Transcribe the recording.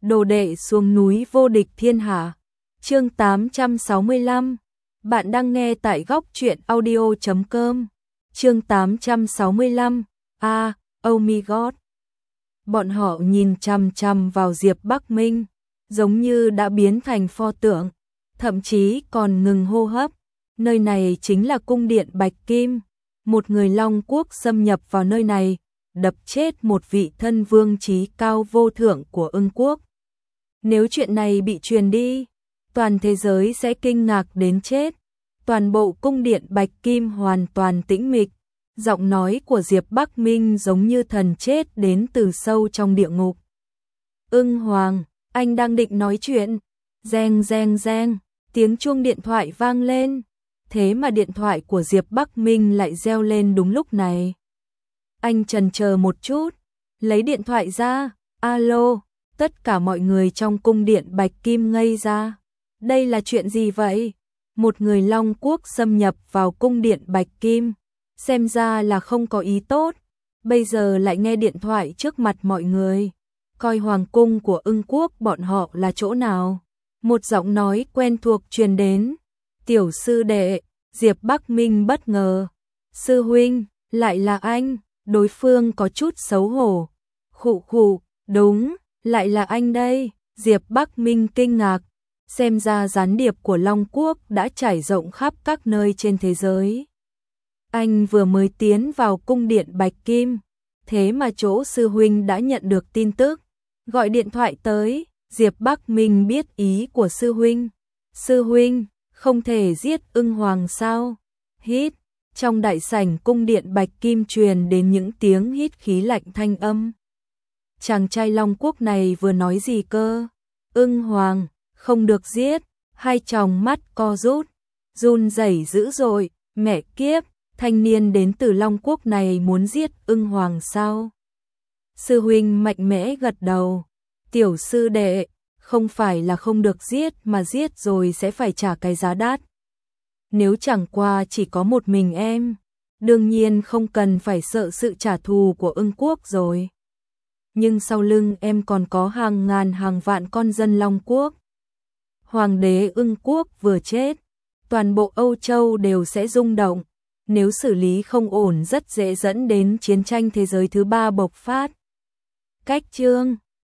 đồ đệ xuống núi vô địch thiên hạ. Chương 865. Bạn đang nghe tại góc truyện audio.com. Chương 865. Oh my god. Bọn họ nhìn chằm chằm vào Diệp Bắc Minh, giống như đã biến thành pho tượng, thậm chí còn ngừng hô hấp. Nơi này chính là cung điện Bạch Kim. Một người Long Quốc xâm nhập vào nơi này, đập chết một vị thân vương trí cao vô thượng của Ưng Quốc. Nếu chuyện này bị truyền đi, toàn thế giới sẽ kinh ngạc đến chết. Toàn bộ cung điện Bạch Kim hoàn toàn tĩnh mịch. Giọng nói của Diệp Bắc Minh giống như thần chết đến từ sâu trong địa ngục. Ưng Hoàng, anh đang định nói chuyện. Reng reng reng, tiếng chuông điện thoại vang lên. Thế mà điện thoại của Diệp Bắc Minh lại reo lên đúng lúc này. Anh chần chờ một chút, lấy điện thoại ra. Alo, tất cả mọi người trong cung điện Bạch Kim ngây ra. Đây là chuyện gì vậy? Một người Long Quốc xâm nhập vào cung điện Bạch Kim, xem ra là không có ý tốt. Bây giờ lại nghe điện thoại trước mặt mọi người. Coi hoàng cung của Ưng Quốc bọn họ là chỗ nào? Một giọng nói quen thuộc truyền đến. Tiểu sư đệ. Diệp Bắc Minh bất ngờ. Sư huynh, lại là anh. Đối phương có chút xấu hổ. Khụ khụ, đúng, lại là anh đây. Diệp Bắc Minh kinh ngạc. Xem ra gián điệp của Long Quốc đã trải rộng khắp các nơi trên thế giới. Anh vừa mới tiến vào cung điện Bạch Kim, thế mà chỗ sư huynh đã nhận được tin tức, gọi điện thoại tới. Diệp Bắc Minh biết ý của sư huynh. Sư huynh, không thể giết Ưng Hoàng sao? Hít. Trong đại sảnh cung điện Bạch Kim truyền đến những tiếng hít khí lạnh thanh âm. Chàng trai Long Quốc này vừa nói gì cơ? Ưng Hoàng, không được giết. Hai tròng mắt co rút, run rẩy dữ dội. Mẹ kiếp, thanh niên đến từ Long Quốc này muốn giết Ưng Hoàng sao? Sư huynh mạnh mẽ gật đầu. Tiểu sư đệ, không phải là không được giết mà giết rồi sẽ phải trả cái giá đắt. Nếu chẳng qua chỉ có một mình em, đương nhiên không cần phải sợ sự trả thù của Ưng Quốc rồi. Nhưng sau lưng em còn có hàng ngàn hàng vạn con dân Long Quốc. Hoàng đế Ưng Quốc vừa chết, toàn bộ Âu Châu đều sẽ rung động. Nếu xử lý không ổn rất dễ dẫn đến chiến tranh thế giới thứ 3 bộc phát. Cách chương